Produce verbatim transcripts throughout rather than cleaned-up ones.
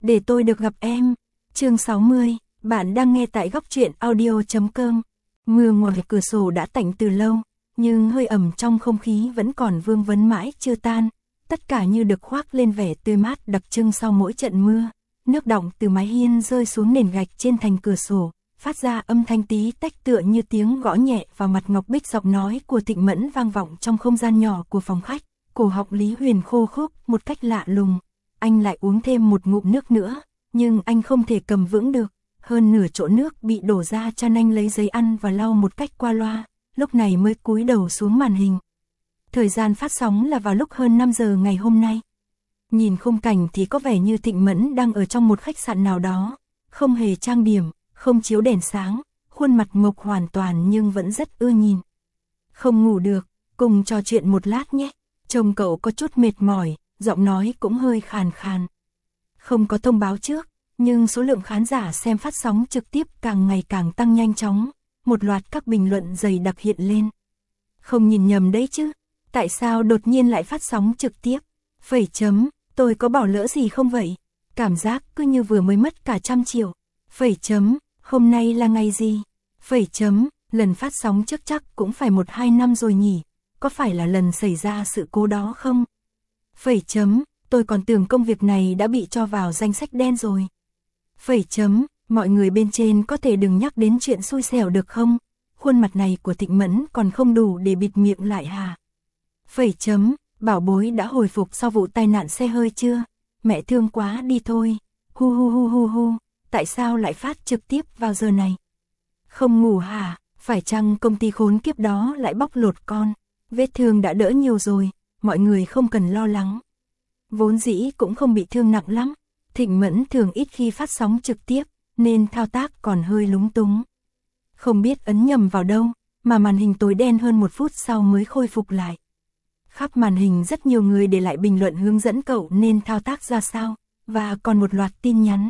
để tôi được gặp em. Chương sáu mươi, bạn đang nghe tại góc truyện audio chấm com. Mưa ngoài cửa sổ đã tạnh từ lâu, nhưng hơi ẩm trong không khí vẫn còn vương vấn mãi chưa tan. Tất cả như được khoác lên vẻ tươi mát đặc trưng sau mỗi trận mưa. Nước đọng từ mái hiên rơi xuống nền gạch trên thành cửa sổ, phát ra âm thanh tí tách tựa như tiếng gõ nhẹ vào mặt ngọc bích. Giọng nói của Thịnh Mẫn vang vọng trong không gian nhỏ của phòng khách. Cổ họng Lý Huyền khô khốc một cách lạ lùng. Anh lại uống thêm một ngụm nước nữa, nhưng anh không thể cầm vững được. Hơn nửa chỗ nước bị đổ ra, Chan Anh lấy giấy ăn và lau một cách qua loa, lúc này mới cúi đầu xuống màn hình. Thời gian phát sóng là vào lúc hơn năm giờ ngày hôm nay. Nhìn khung cảnh thì có vẻ như Thịnh Mẫn đang ở trong một khách sạn nào đó, không hề trang điểm, không chiếu đèn sáng, khuôn mặt mộc hoàn toàn nhưng vẫn rất ưa nhìn. Không ngủ được, cùng trò chuyện một lát nhé. Trông cậu có chút mệt mỏi, giọng nói cũng hơi khàn khàn. Không có thông báo trước, nhưng số lượng khán giả xem phát sóng trực tiếp càng ngày càng tăng nhanh chóng. Một loạt các bình luận dày đặc hiện lên. Không nhìn nhầm đấy chứ, tại sao đột nhiên lại phát sóng trực tiếp? Phẩy chấm, tôi có bỏ lỡ gì không vậy? Cảm giác cứ như vừa mới mất cả trăm triệu. Phẩy chấm, hôm nay là ngày gì? Phẩy chấm, lần phát sóng trước chắc cũng phải một hai năm rồi nhỉ? Có phải là lần xảy ra sự cố đó không? Phẩy chấm, tôi còn tưởng công việc này đã bị cho vào danh sách đen rồi. Phẩy chấm, mọi người bên trên có thể đừng nhắc đến chuyện xui xẻo được không? Khuôn mặt này của Thịnh Mẫn còn không đủ để bịt miệng lại hả? Phẩy chấm, bảo bối đã hồi phục sau vụ tai nạn xe hơi chưa? Mẹ thương quá đi thôi. Hu hu hu hu hu, tại sao lại phát trực tiếp vào giờ này? Không ngủ hả? Phải chăng công ty khốn kiếp đó lại bóc lột con? Vết thương đã đỡ nhiều rồi, mọi người không cần lo lắng. Vốn dĩ cũng không bị thương nặng lắm. Thịnh Mẫn thường ít khi phát sóng trực tiếp, nên thao tác còn hơi lúng túng. Không biết ấn nhầm vào đâu, mà màn hình tối đen hơn một phút sau mới khôi phục lại. Khắp màn hình rất nhiều người để lại bình luận hướng dẫn cậu nên thao tác ra sao, và còn một loạt tin nhắn.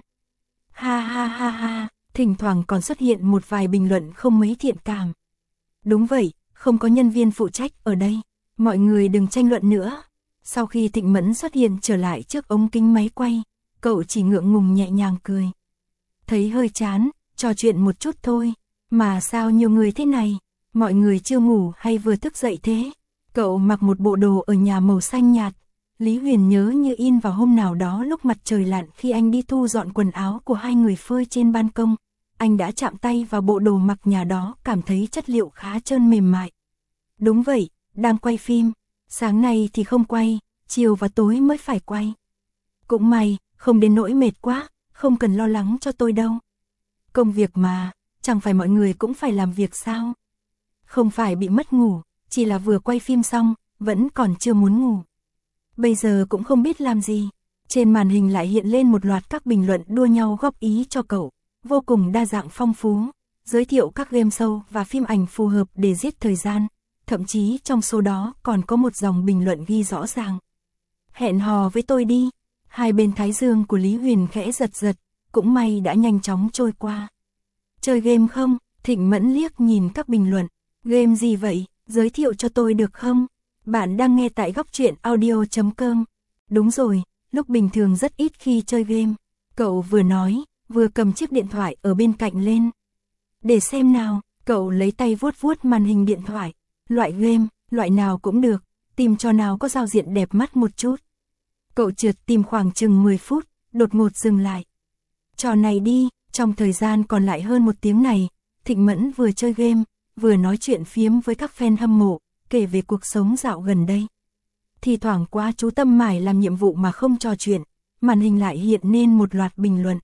Ha ha ha ha, thỉnh thoảng còn xuất hiện một vài bình luận không mấy thiện cảm. Đúng vậy, không có nhân viên phụ trách ở đây, mọi người đừng tranh luận nữa. Sau khi Thịnh Mẫn xuất hiện trở lại trước ống kính máy quay, cậu chỉ ngượng ngùng nhẹ nhàng cười. Thấy hơi chán, trò chuyện một chút thôi, mà sao nhiều người thế này, mọi người chưa ngủ hay vừa thức dậy thế? Cậu mặc một bộ đồ ở nhà màu xanh nhạt, Lý Huyền nhớ như in vào hôm nào đó lúc mặt trời lặn khi anh đi thu dọn quần áo của hai người phơi trên ban công. Anh đã chạm tay vào bộ đồ mặc nhà đó, cảm thấy chất liệu khá trơn mềm mại. Đúng vậy, đang quay phim, sáng nay thì không quay, chiều và tối mới phải quay. Cũng may, không đến nỗi mệt quá, không cần lo lắng cho tôi đâu. Công việc mà, chẳng phải mọi người cũng phải làm việc sao? Không phải bị mất ngủ, chỉ là vừa quay phim xong, vẫn còn chưa muốn ngủ. Bây giờ cũng không biết làm gì. Trên màn hình lại hiện lên một loạt các bình luận đua nhau góp ý cho cậu, vô cùng đa dạng phong phú, giới thiệu các game show và phim ảnh phù hợp để giết thời gian. Thậm chí trong số đó còn có một dòng bình luận ghi rõ ràng: hẹn hò với tôi đi. Hai bên thái dương của Lý Huyền khẽ giật giật, cũng may đã nhanh chóng trôi qua. Chơi game không? Thịnh Mẫn liếc nhìn các bình luận. Game gì vậy? Giới thiệu cho tôi được không? Bạn đang nghe tại góc truyện audio chấm com. Đúng rồi, lúc bình thường rất ít khi chơi game. Cậu vừa nói, vừa cầm chiếc điện thoại ở bên cạnh lên. Để xem nào, cậu lấy tay vuốt vuốt màn hình điện thoại. Loại game, loại nào cũng được, tìm trò nào có giao diện đẹp mắt một chút. Cậu trượt tìm khoảng chừng mười phút, đột ngột dừng lại. Trò này đi, trong thời gian còn lại hơn một tiếng này, Thịnh Mẫn vừa chơi game, vừa nói chuyện phiếm với các fan hâm mộ, kể về cuộc sống dạo gần đây. Thì thoảng quá chú tâm mải làm nhiệm vụ mà không trò chuyện, màn hình lại hiện nên một loạt bình luận.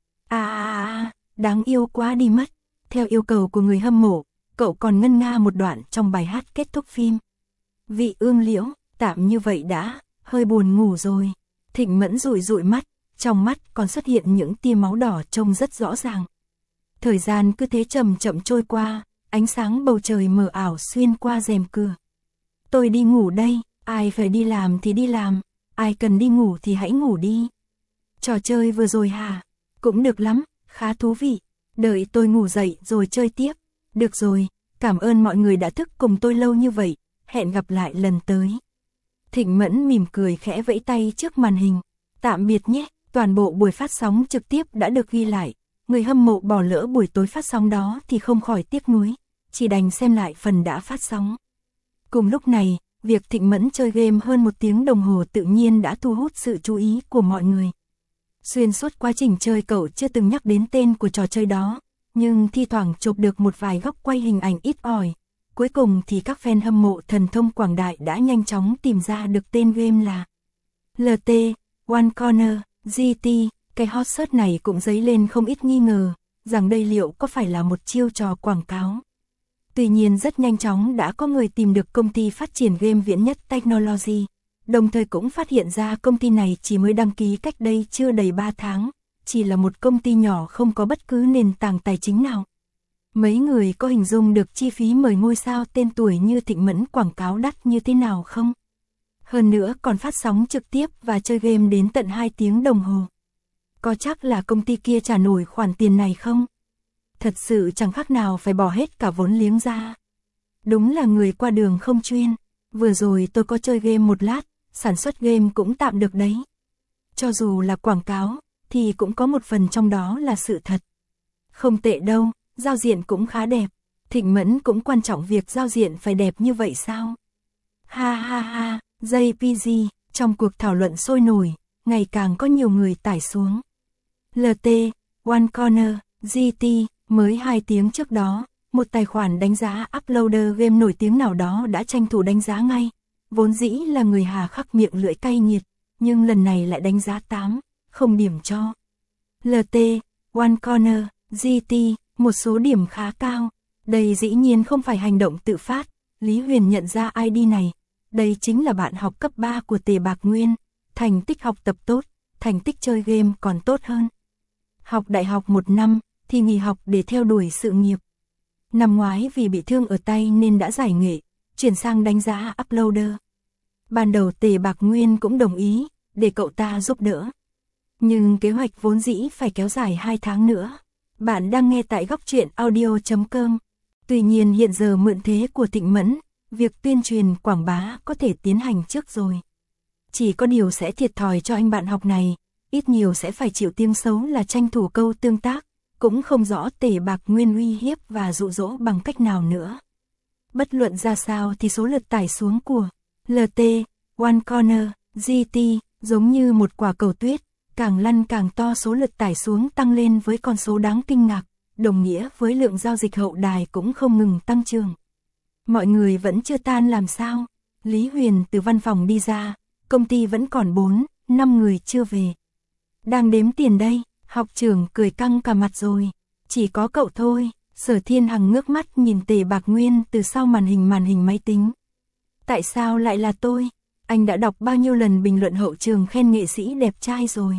À à à, đáng yêu quá đi mất. Theo yêu cầu của người hâm mộ, cậu còn ngân nga một đoạn trong bài hát kết thúc phim. Vị ương liễu, tạm như vậy đã, hơi buồn ngủ rồi. Thịnh Mẫn dụi dụi mắt, trong mắt còn xuất hiện những tia máu đỏ trông rất rõ ràng. Thời gian cứ thế chậm chậm trôi qua, ánh sáng bầu trời mờ ảo xuyên qua rèm cửa. Tôi đi ngủ đây, ai phải đi làm thì đi làm, ai cần đi ngủ thì hãy ngủ đi. Trò chơi vừa rồi hả? Cũng được lắm, khá thú vị. Đợi tôi ngủ dậy rồi chơi tiếp. Được rồi, cảm ơn mọi người đã thức cùng tôi lâu như vậy, hẹn gặp lại lần tới. Thịnh Mẫn mỉm cười khẽ vẫy tay trước màn hình. Tạm biệt nhé, Toàn bộ buổi phát sóng trực tiếp đã được ghi lại, người hâm mộ bỏ lỡ buổi tối phát sóng đó thì không khỏi tiếc nuối, chỉ đành xem lại phần đã phát sóng. Cùng lúc này, việc Thịnh Mẫn chơi game hơn một tiếng đồng hồ tự nhiên đã thu hút sự chú ý của mọi người. Xuyên suốt quá trình chơi cậu chưa từng nhắc đến tên của trò chơi đó, nhưng thi thoảng chụp được một vài góc quay hình ảnh ít ỏi. Cuối cùng thì các fan hâm mộ thần thông quảng đại đã nhanh chóng tìm ra được tên game là lờ tê, One Corner, giê tê. Cái hot search này cũng dấy lên không ít nghi ngờ, rằng đây liệu có phải là một chiêu trò quảng cáo. Tuy nhiên rất nhanh chóng đã có người tìm được công ty phát triển game Viễn Nhất Technology, đồng thời cũng phát hiện ra công ty này chỉ mới đăng ký cách đây chưa đầy ba tháng, chỉ là một công ty nhỏ không có bất cứ nền tảng tài chính nào. Mấy người có hình dung được chi phí mời ngôi sao tên tuổi như Thịnh Mẫn quảng cáo đắt như thế nào không? Hơn nữa còn phát sóng trực tiếp và chơi game đến tận hai tiếng đồng hồ. Có chắc là công ty kia trả nổi khoản tiền này không? Thật sự chẳng khác nào phải bỏ hết cả vốn liếng ra. Đúng là người qua đường không chuyên. Vừa rồi tôi có chơi game một lát, sản xuất game cũng tạm được đấy. Cho dù là quảng cáo, thì cũng có một phần trong đó là sự thật. Không tệ đâu, giao diện cũng khá đẹp. Thịnh Mẫn cũng quan trọng việc giao diện phải đẹp như vậy sao? Ha ha ha, jê pê giê, trong cuộc thảo luận sôi nổi, ngày càng có nhiều người tải xuống. lờ tê, One Corner, giê tê, mới hai tiếng trước đó, một tài khoản đánh giá uploader game nổi tiếng nào đó đã tranh thủ đánh giá ngay. Vốn dĩ là người hà khắc miệng lưỡi cay nghiệt, nhưng lần này lại đánh giá tám, không điểm cho lờ tê, One Corner, giê tê, một số điểm khá cao. Đây dĩ nhiên không phải hành động tự phát, Lý Huyền nhận ra i đê này. Đây chính là bạn học cấp ba của Tề Bạc Nguyên, thành tích học tập tốt, thành tích chơi game còn tốt hơn. Học đại học một năm, thì nghỉ học để theo đuổi sự nghiệp. Năm ngoái vì bị thương ở tay nên đã giải nghệ, chuyển sang đánh giá uploader. Ban đầu Tề Bạc Nguyên cũng đồng ý, để cậu ta giúp đỡ. Nhưng kế hoạch vốn dĩ phải kéo dài hai tháng nữa. Bạn đang nghe tại góc truyện audio chấm com. Tuy nhiên hiện giờ mượn thế của Thịnh Mẫn, việc tuyên truyền quảng bá có thể tiến hành trước rồi. Chỉ có điều sẽ thiệt thòi cho anh bạn học này, ít nhiều sẽ phải chịu tiếng xấu là tranh thủ câu tương tác, cũng không rõ Tề Bạc Nguyên uy hiếp và dụ dỗ bằng cách nào nữa. Bất luận ra sao thì số lượt tải xuống của lờ tê, One Corner, giê tê giống như một quả cầu tuyết, càng lăn càng to, số lượt tải xuống tăng lên với con số đáng kinh ngạc, đồng nghĩa với lượng giao dịch hậu đài cũng không ngừng tăng trưởng. Mọi người vẫn chưa tan làm sao? Lý Huyền từ văn phòng đi ra, công ty vẫn còn bốn, năm người chưa về. Đang đếm tiền đây, học trưởng cười căng cả mặt rồi. Chỉ có cậu thôi. Sở Thiên Hằng ngước mắt nhìn Tề Bạc Nguyên từ sau màn hình màn hình máy tính. Tại sao lại là tôi? Anh đã đọc bao nhiêu lần bình luận hậu trường khen nghệ sĩ đẹp trai rồi.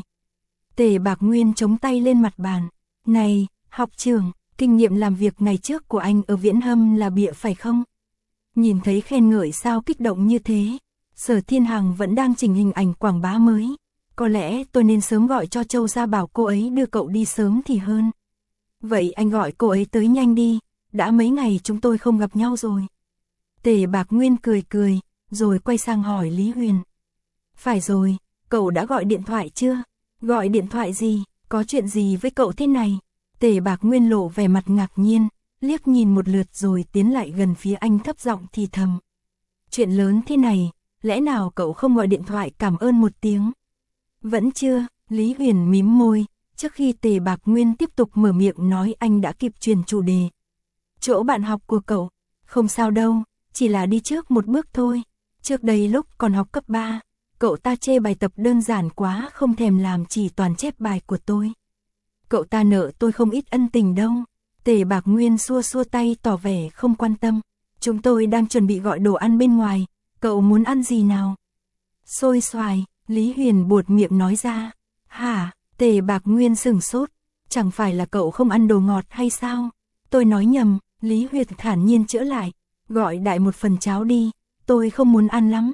Tề Bạc Nguyên chống tay lên mặt bàn. Này, học trưởng, kinh nghiệm làm việc ngày trước của anh ở Viễn Hâm là bịa phải không? Nhìn thấy khen ngợi sao kích động như thế? Sở Thiên Hằng vẫn đang chỉnh hình ảnh quảng bá mới. Có lẽ tôi nên sớm gọi cho Châu ra bảo cô ấy đưa cậu đi sớm thì hơn. Vậy anh gọi cô ấy tới nhanh đi, đã mấy ngày chúng tôi không gặp nhau rồi. Tề Bạc Nguyên cười cười, rồi quay sang hỏi Lý Huyền. Phải rồi, cậu đã gọi điện thoại chưa? Gọi điện thoại gì? Có chuyện gì với cậu thế này? Tề Bạc Nguyên lộ vẻ mặt ngạc nhiên, liếc nhìn một lượt rồi tiến lại gần phía anh thấp giọng thì thầm. Chuyện lớn thế này, lẽ nào cậu không gọi điện thoại cảm ơn một tiếng? Vẫn chưa, Lý Huyền mím môi, trước khi Tề Bạc Nguyên tiếp tục mở miệng nói anh đã kịp truyền chủ đề. Chỗ bạn học của cậu, không sao đâu, chỉ là đi trước một bước thôi. Trước đây lúc còn học cấp ba, cậu ta chê bài tập đơn giản quá không thèm làm, chỉ toàn chép bài của tôi. Cậu ta nợ tôi không ít ân tình đâu. Tề Bạc Nguyên xua xua tay tỏ vẻ không quan tâm. Chúng tôi đang chuẩn bị gọi đồ ăn bên ngoài, cậu muốn ăn gì nào? Xôi xoài, Lý Huyền buột miệng nói ra. Hả? Tề Bạc Nguyên sửng sốt. Chẳng phải là cậu không ăn đồ ngọt hay sao? Tôi nói nhầm, Lý Huyền thản nhiên chữa lại. Gọi đại một phần cháo đi, tôi không muốn ăn lắm.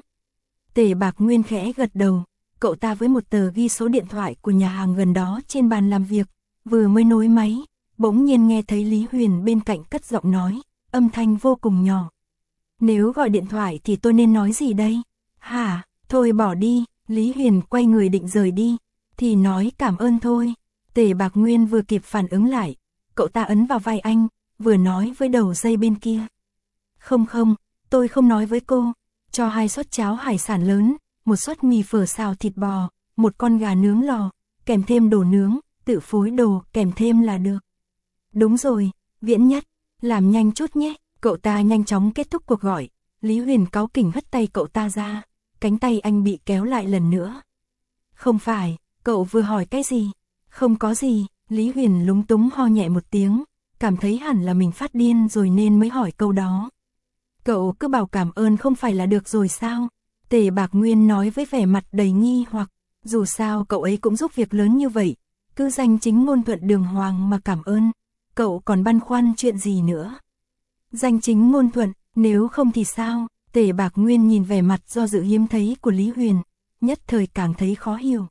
Tề Bạc Nguyên khẽ gật đầu. Cậu ta với một tờ ghi số điện thoại của nhà hàng gần đó trên bàn làm việc, vừa mới nối máy, bỗng nhiên nghe thấy Lý Huyền bên cạnh cất giọng nói, âm thanh vô cùng nhỏ. Nếu gọi điện thoại thì tôi nên nói gì đây? Hả? Thôi bỏ đi. Lý Huyền quay người định rời đi. thì nói cảm ơn thôi. Tề Bạc Nguyên vừa kịp phản ứng lại, cậu ta ấn vào vai anh, vừa nói với đầu dây bên kia. Không không, tôi không nói với cô, cho hai suất cháo hải sản lớn, một suất mì phở xào thịt bò, một con gà nướng lò, kèm thêm đồ nướng, tự phối đồ kèm thêm là được. Đúng rồi, Viễn Nhất, làm nhanh chút nhé. Cậu ta nhanh chóng kết thúc cuộc gọi. Lý Huyền cáu kỉnh hất tay cậu ta ra, cánh tay anh bị kéo lại lần nữa. Không phải, cậu vừa hỏi cái gì? Không có gì, Lý Huyền lúng túng ho nhẹ một tiếng, cảm thấy hẳn là mình phát điên rồi nên mới hỏi câu đó. Cậu cứ bảo cảm ơn không phải là được rồi sao? Tề Bạc Nguyên nói với vẻ mặt đầy nghi hoặc, dù sao cậu ấy cũng giúp việc lớn như vậy, cứ danh chính ngôn thuận đường hoàng mà cảm ơn, cậu còn băn khoăn chuyện gì nữa? Danh chính ngôn thuận, nếu không thì sao? Tề Bạc Nguyên nhìn vẻ mặt do dự hiếm thấy của Lý Huyền, nhất thời càng thấy khó hiểu.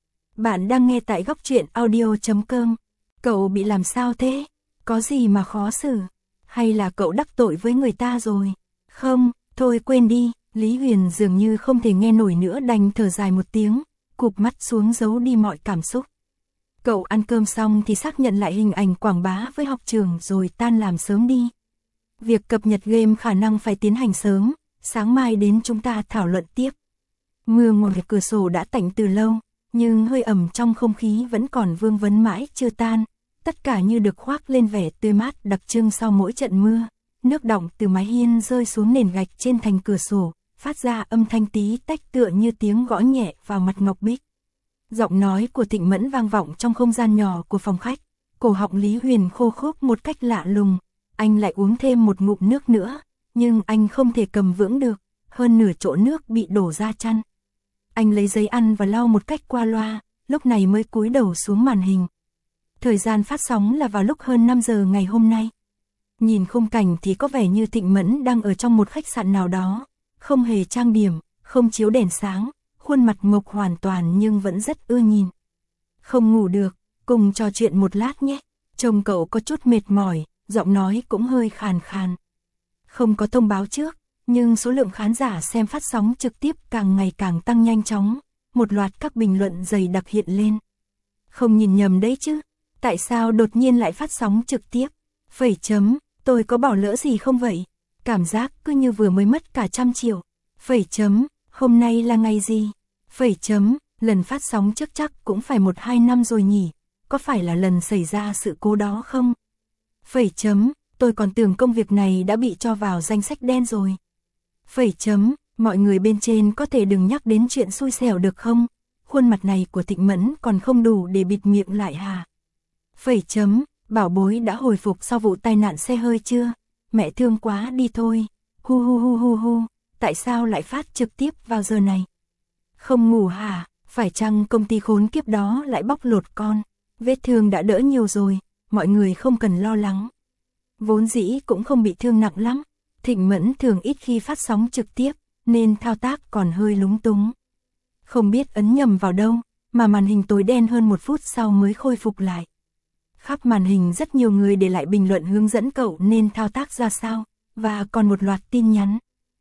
Bạn đang nghe tại góc truyện audio chấm com. Cậu bị làm sao thế? Có gì mà khó xử? Hay là cậu đắc tội với người ta rồi? Không, thôi quên đi. Lý Huyền dường như không thể nghe nổi nữa đành thở dài một tiếng, cụp mắt xuống giấu đi mọi cảm xúc. Cậu ăn cơm xong thì xác nhận lại hình ảnh quảng bá với học trường rồi tan làm sớm đi. Việc cập nhật game khả năng phải tiến hành sớm, sáng mai đến chúng ta thảo luận tiếp. Mưa ngoài cửa sổ đã tạnh từ lâu, nhưng hơi ẩm trong không khí vẫn còn vương vấn mãi chưa tan, tất cả như được khoác lên vẻ tươi mát đặc trưng sau mỗi trận mưa. Nước đọng từ mái hiên rơi xuống nền gạch trên thành cửa sổ, phát ra âm thanh tí tách tựa như tiếng gõ nhẹ vào mặt ngọc bích. Giọng nói của Thịnh Mẫn vang vọng trong không gian nhỏ của phòng khách, cổ họng Lý Huyền khô khốc một cách lạ lùng. Anh lại uống thêm một ngụm nước nữa, nhưng anh không thể cầm vững được, hơn nửa chỗ nước bị đổ ra chăn. Anh lấy giấy ăn và lau một cách qua loa, lúc này mới cúi đầu xuống màn hình. Thời gian phát sóng là vào lúc hơn năm giờ ngày hôm nay. Nhìn khung cảnh thì có vẻ như Thịnh Mẫn đang ở trong một khách sạn nào đó, không hề trang điểm, không chiếu đèn sáng, khuôn mặt mộc hoàn toàn nhưng vẫn rất ưa nhìn. Không ngủ được, cùng trò chuyện một lát nhé. Trông cậu có chút mệt mỏi, giọng nói cũng hơi khàn khàn. Không có thông báo trước, nhưng số lượng khán giả xem phát sóng trực tiếp càng ngày càng tăng nhanh chóng, một loạt các bình luận dày đặc hiện lên. Không nhìn nhầm đấy chứ, tại sao đột nhiên lại phát sóng trực tiếp? Phẩy chấm, tôi có bỏ lỡ gì không vậy? Cảm giác cứ như vừa mới mất cả trăm triệu. Phẩy chấm, hôm nay là ngày gì? Phẩy chấm, lần phát sóng trước chắc cũng phải một hai năm rồi nhỉ, có phải là lần xảy ra sự cố đó không? Phẩy chấm, tôi còn tưởng công việc này đã bị cho vào danh sách đen rồi. Phẩy chấm, mọi người bên trên có thể đừng nhắc đến chuyện xui xẻo được không? Khuôn mặt này của Thịnh Mẫn còn không đủ để bịt miệng lại hà. Phẩy chấm, bảo bối đã hồi phục sau vụ tai nạn xe hơi chưa? Mẹ thương quá đi thôi. Hu hu hu hu hu, tại sao lại phát trực tiếp vào giờ này? Không ngủ hả? Phải chăng công ty khốn kiếp đó lại bóc lột con? Vết thương đã đỡ nhiều rồi, mọi người không cần lo lắng. Vốn dĩ cũng không bị thương nặng lắm. Thịnh Mẫn thường ít khi phát sóng trực tiếp, nên thao tác còn hơi lúng túng. Không biết ấn nhầm vào đâu, mà màn hình tối đen hơn một phút sau mới khôi phục lại. Khắp màn hình rất nhiều người để lại bình luận hướng dẫn cậu nên thao tác ra sao, và còn một loạt tin nhắn.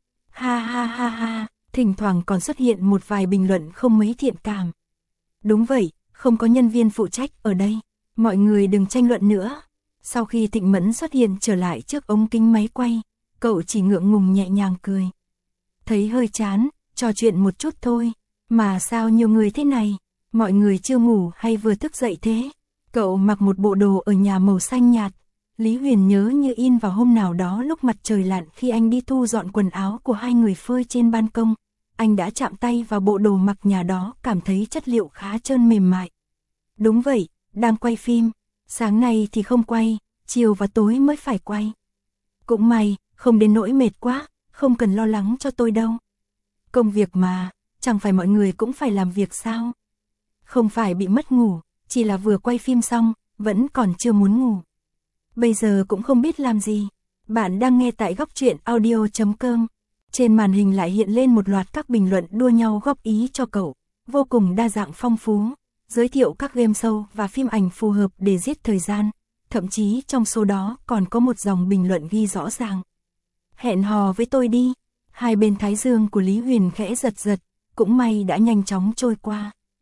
Ha ha ha ha, thỉnh thoảng còn xuất hiện một vài bình luận không mấy thiện cảm. Đúng vậy, không có nhân viên phụ trách ở đây, mọi người đừng tranh luận nữa. Sau khi Thịnh Mẫn xuất hiện trở lại trước ống kính máy quay, cậu chỉ ngượng ngùng nhẹ nhàng cười. Thấy hơi chán, trò chuyện một chút thôi, mà sao nhiều người thế này, mọi người chưa ngủ hay vừa thức dậy thế? Cậu mặc một bộ đồ ở nhà màu xanh nhạt, Lý Huyền nhớ như in vào hôm nào đó lúc mặt trời lặn khi anh đi thu dọn quần áo của hai người phơi trên ban công. Anh đã chạm tay vào bộ đồ mặc nhà đó, cảm thấy chất liệu khá trơn mềm mại. Đúng vậy, đang quay phim, sáng nay thì không quay, chiều và tối mới phải quay. Cũng may, không đến nỗi mệt quá, không cần lo lắng cho tôi đâu. Công việc mà, chẳng phải mọi người cũng phải làm việc sao? Không phải bị mất ngủ, chỉ là vừa quay phim xong, vẫn còn chưa muốn ngủ. Bây giờ cũng không biết làm gì. Bạn đang nghe tại góc truyện audio chấm com. Trên màn hình lại hiện lên một loạt các bình luận đua nhau góp ý cho cậu, vô cùng đa dạng phong phú, giới thiệu các game show và phim ảnh phù hợp để giết thời gian. Thậm chí trong số đó còn có một dòng bình luận ghi rõ ràng: hẹn hò với tôi đi. Hai bên thái dương của Lý Huyền khẽ giật giật, cũng may đã nhanh chóng trôi qua.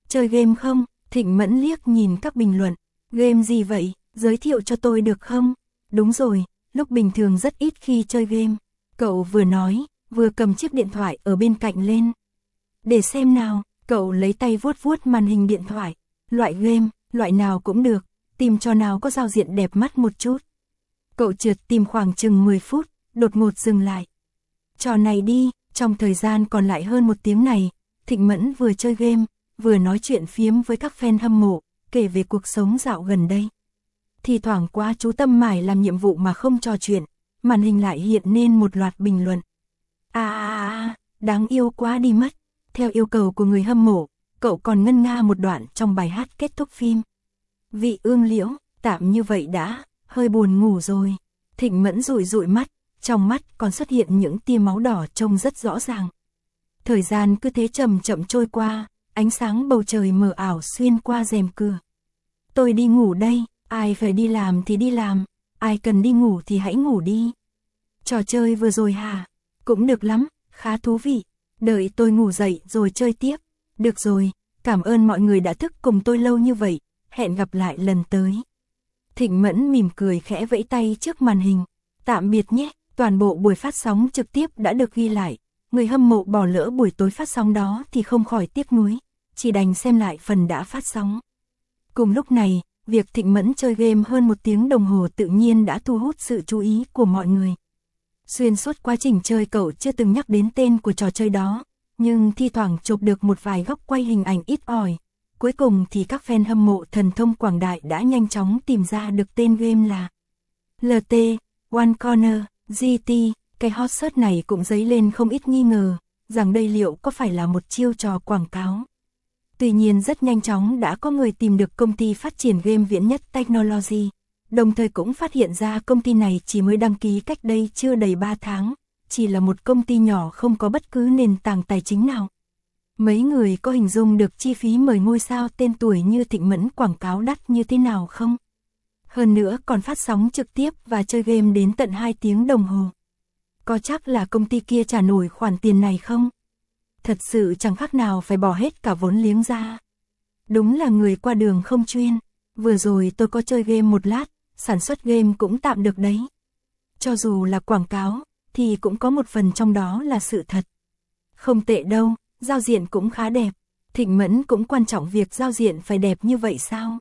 Chơi game không? Thịnh Mẫn liếc nhìn các bình luận. Game gì vậy? Giới thiệu cho tôi được không? Đúng rồi, lúc bình thường rất ít khi chơi game. Cậu vừa nói, vừa cầm chiếc điện thoại ở bên cạnh lên. Để xem nào, cậu lấy tay vuốt vuốt màn hình điện thoại. Loại game, loại nào cũng được, tìm trò nào có giao diện đẹp mắt một chút. Cậu trượt tìm khoảng chừng mười phút, đột ngột dừng lại. Trò này đi, trong thời gian còn lại hơn một tiếng này, Thịnh Mẫn vừa chơi game, vừa nói chuyện phiếm với các fan hâm mộ, kể về cuộc sống dạo gần đây. Thì thoảng quá chú tâm mải làm nhiệm vụ mà không trò chuyện, màn hình lại hiện nên một loạt bình luận. À à à, đáng yêu quá đi mất. Theo yêu cầu của người hâm mộ, cậu còn ngân nga một đoạn trong bài hát kết thúc phim. Vị ương liễu, tạm như vậy đã, hơi buồn ngủ rồi. Thịnh Mẫn dụi dụi mắt, trong mắt còn xuất hiện những tia máu đỏ trông rất rõ ràng. Thời gian cứ thế chậm chậm trôi qua, ánh sáng bầu trời mờ ảo xuyên qua rèm cửa. Tôi đi ngủ đây, ai phải đi làm thì đi làm, ai cần đi ngủ thì hãy ngủ đi. Trò chơi vừa rồi hả? Cũng được lắm, khá thú vị. Đợi tôi ngủ dậy rồi chơi tiếp. Được rồi, cảm ơn mọi người đã thức cùng tôi lâu như vậy, hẹn gặp lại lần tới. Thịnh Mẫn mỉm cười khẽ vẫy tay trước màn hình. Tạm biệt nhé, toàn bộ buổi phát sóng trực tiếp đã được ghi lại. Người hâm mộ bỏ lỡ buổi tối phát sóng đó thì không khỏi tiếc nuối, chỉ đành xem lại phần đã phát sóng. Cùng lúc này, việc Thịnh Mẫn chơi game hơn một tiếng đồng hồ tự nhiên đã thu hút sự chú ý của mọi người. Xuyên suốt quá trình chơi cậu chưa từng nhắc đến tên của trò chơi đó, nhưng thi thoảng chụp được một vài góc quay hình ảnh ít ỏi. Cuối cùng thì các fan hâm mộ thần thông quảng đại đã nhanh chóng tìm ra được tên game là lờ tê, One Corner, giê tê. Cái hot search này cũng dấy lên không ít nghi ngờ, rằng đây liệu có phải là một chiêu trò quảng cáo. Tuy nhiên rất nhanh chóng đã có người tìm được công ty phát triển game Viễn Nhất Technology, đồng thời cũng phát hiện ra công ty này chỉ mới đăng ký cách đây chưa đầy ba tháng, chỉ là một công ty nhỏ không có bất cứ nền tảng tài chính nào. Mấy người có hình dung được chi phí mời ngôi sao tên tuổi như Thịnh Mẫn quảng cáo đắt như thế nào không? Hơn nữa còn phát sóng trực tiếp và chơi game đến tận hai tiếng đồng hồ. Có chắc là công ty kia trả nổi khoản tiền này không? Thật sự chẳng khác nào phải bỏ hết cả vốn liếng ra. Đúng là người qua đường không chuyên. Vừa rồi tôi có chơi game một lát, sản xuất game cũng tạm được đấy. Cho dù là quảng cáo, thì cũng có một phần trong đó là sự thật. Không tệ đâu, giao diện cũng khá đẹp. Thịnh Mẫn cũng quan trọng việc giao diện phải đẹp như vậy sao?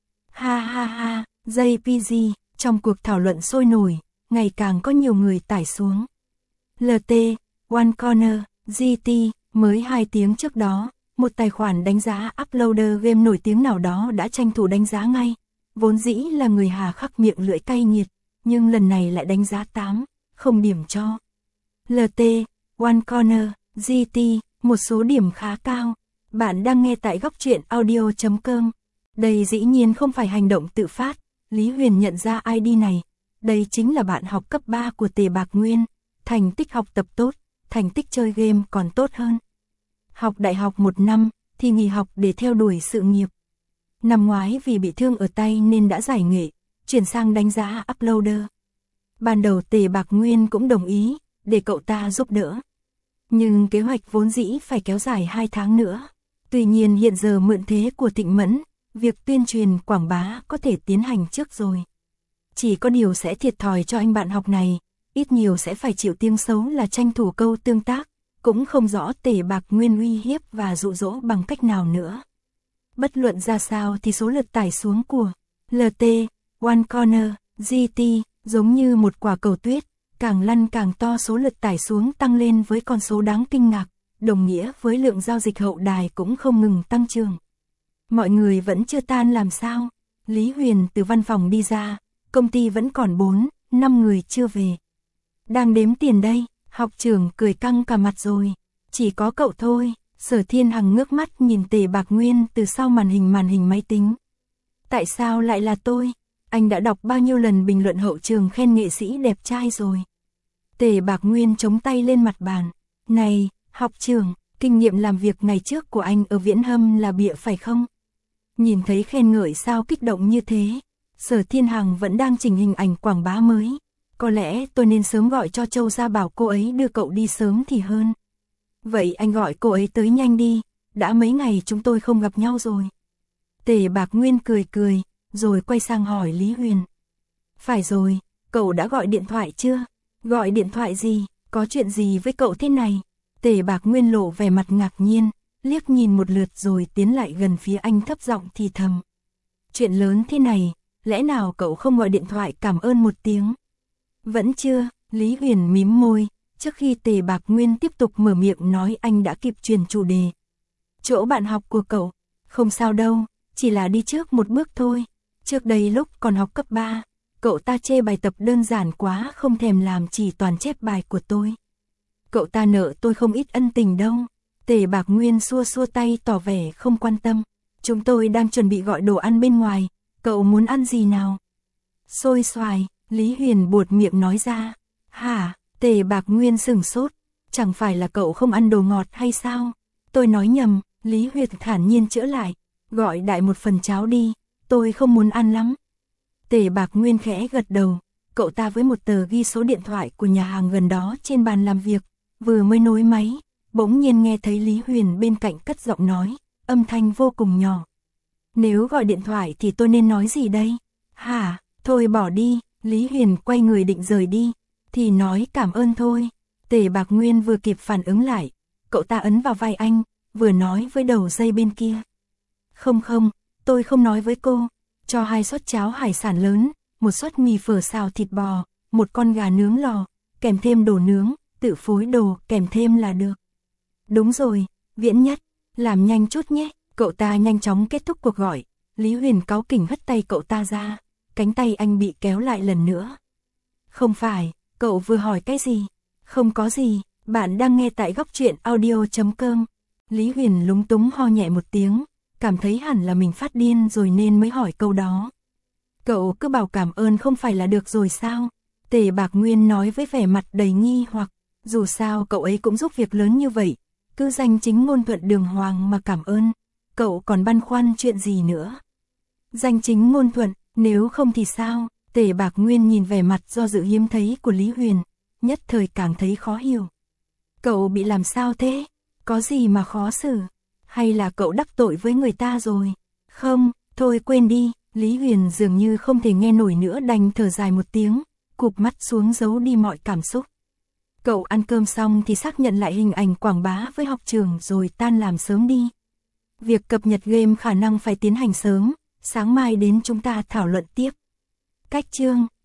Ha ha ha, jê pê giê, trong cuộc thảo luận sôi nổi, ngày càng có nhiều người tải xuống. lờ tê, One Corner, giê tê, mới hai tiếng trước đó, một tài khoản đánh giá uploader game nổi tiếng nào đó đã tranh thủ đánh giá ngay. Vốn dĩ là người hà khắc miệng lưỡi cay nghiệt, nhưng lần này lại đánh giá tám, không điểm cho. lờ tê, One Corner, giê tê, một số điểm khá cao. Bạn đang nghe tại góc truyện audio chấm com. Đây dĩ nhiên không phải hành động tự phát, Lý Huyền nhận ra i đê này. Đây chính là bạn học cấp ba của Tề Bạc Nguyên. Thành tích học tập tốt, thành tích chơi game còn tốt hơn. Học đại học một năm, thì nghỉ học để theo đuổi sự nghiệp. Năm ngoái vì bị thương ở tay nên đã giải nghệ, chuyển sang đánh giá uploader. Ban đầu Tề Bạc Nguyên cũng đồng ý, để cậu ta giúp đỡ. Nhưng kế hoạch vốn dĩ phải kéo dài hai tháng nữa. Tuy nhiên hiện giờ mượn thế của Thịnh Mẫn, việc tuyên truyền quảng bá có thể tiến hành trước rồi. Chỉ có điều sẽ thiệt thòi cho anh bạn học này, ít nhiều sẽ phải chịu tiếng xấu là tranh thủ câu tương tác, cũng không rõ Tề Bạc Nguyên uy hiếp và dụ dỗ bằng cách nào nữa. Bất luận ra sao thì số lượt tải xuống của lờ tê, One Corner, giê tê giống như một quả cầu tuyết, càng lăn càng to, số lượt tải xuống tăng lên với con số đáng kinh ngạc, đồng nghĩa với lượng giao dịch hậu đài cũng không ngừng tăng trưởng. Mọi người vẫn chưa tan làm sao? Lý Huyền từ văn phòng đi ra, công ty vẫn còn bốn, năm người chưa về. Đang đếm tiền đây, học trưởng cười căng cả mặt rồi. Chỉ có cậu thôi. Sở Thiên Hằng ngước mắt nhìn Tề Bạc Nguyên từ sau màn hình màn hình máy tính. Tại sao lại là tôi? Anh đã đọc bao nhiêu lần bình luận hậu trường khen nghệ sĩ đẹp trai rồi. Tề Bạc Nguyên chống tay lên mặt bàn. Này, học trưởng, kinh nghiệm làm việc ngày trước của anh ở Viễn Hâm là bịa phải không? Nhìn thấy khen ngợi sao kích động như thế. Sở Thiên Hằng vẫn đang chỉnh hình ảnh quảng bá mới. Có lẽ tôi nên sớm gọi cho Châu ra bảo cô ấy đưa cậu đi sớm thì hơn. Vậy anh gọi cô ấy tới nhanh đi, đã mấy ngày chúng tôi không gặp nhau rồi. Tề Bạc Nguyên cười cười, rồi quay sang hỏi Lý Huyền. Phải rồi, cậu đã gọi điện thoại chưa? Gọi điện thoại gì? Có chuyện gì với cậu thế này? Tề Bạc Nguyên lộ vẻ mặt ngạc nhiên, liếc nhìn một lượt rồi tiến lại gần phía anh thấp giọng thì thầm. Chuyện lớn thế này, lẽ nào cậu không gọi điện thoại cảm ơn một tiếng? Vẫn chưa, Lý Huyền mím môi, trước khi Tề Bạc Nguyên tiếp tục mở miệng nói anh đã kịp truyền chủ đề. Chỗ bạn học của cậu, không sao đâu, chỉ là đi trước một bước thôi. Trước đây lúc còn học cấp ba, cậu ta chê bài tập đơn giản quá không thèm làm chỉ toàn chép bài của tôi. Cậu ta nợ tôi không ít ân tình đâu. Tề Bạc Nguyên xua xua tay tỏ vẻ không quan tâm. Chúng tôi đang chuẩn bị gọi đồ ăn bên ngoài, cậu muốn ăn gì nào? Xôi xoài, Lý Huyền buột miệng nói ra. Hả? Tề Bạc Nguyên sửng sốt, chẳng phải là cậu không ăn đồ ngọt hay sao? Tôi nói nhầm, Lý Huyền thản nhiên chữa lại, gọi đại một phần cháo đi, tôi không muốn ăn lắm. Tề Bạc Nguyên khẽ gật đầu, cậu ta với một tờ ghi số điện thoại của nhà hàng gần đó trên bàn làm việc, vừa mới nối máy, bỗng nhiên nghe thấy Lý Huyền bên cạnh cất giọng nói, âm thanh vô cùng nhỏ. Nếu gọi điện thoại thì tôi nên nói gì đây? Hả, thôi bỏ đi, Lý Huyền quay người định rời đi, thì nói cảm ơn thôi. Tề Bạc Nguyên vừa kịp phản ứng lại, cậu ta ấn vào vai anh, vừa nói với đầu dây bên kia. Không không, tôi không nói với cô, cho hai suất cháo hải sản lớn, một suất mì phở xào thịt bò, một con gà nướng lò, kèm thêm đồ nướng, tự phối đồ kèm thêm là được. Đúng rồi, Viễn Nhất, làm nhanh chút nhé. Cậu ta nhanh chóng kết thúc cuộc gọi, Lý Huyền cáu kỉnh hất tay cậu ta ra, cánh tay anh bị kéo lại lần nữa. Không phải, cậu vừa hỏi cái gì? Không có gì, bạn đang nghe tại góc truyện audio chấm com. Lý Huyền lúng túng ho nhẹ một tiếng, cảm thấy hẳn là mình phát điên rồi nên mới hỏi câu đó. Cậu cứ bảo cảm ơn không phải là được rồi sao? Tề Bạc Nguyên nói với vẻ mặt đầy nghi hoặc, dù sao cậu ấy cũng giúp việc lớn như vậy, cứ danh chính ngôn thuận đường hoàng mà cảm ơn. Cậu còn băn khoăn chuyện gì nữa? Danh chính ngôn thuận, nếu không thì sao? Tề Bạc Nguyên nhìn vẻ mặt do dự hiếm thấy của Lý Huyền, nhất thời càng thấy khó hiểu. Cậu bị làm sao thế? Có gì mà khó xử? Hay là cậu đắc tội với người ta rồi? Không, thôi quên đi, Lý Huyền dường như không thể nghe nổi nữa đành thở dài một tiếng, cụp mắt xuống giấu đi mọi cảm xúc. Cậu ăn cơm xong thì xác nhận lại hình ảnh quảng bá với học trường rồi tan làm sớm đi. Việc cập nhật game khả năng phải tiến hành sớm, sáng mai đến chúng ta thảo luận tiếp. Cách chương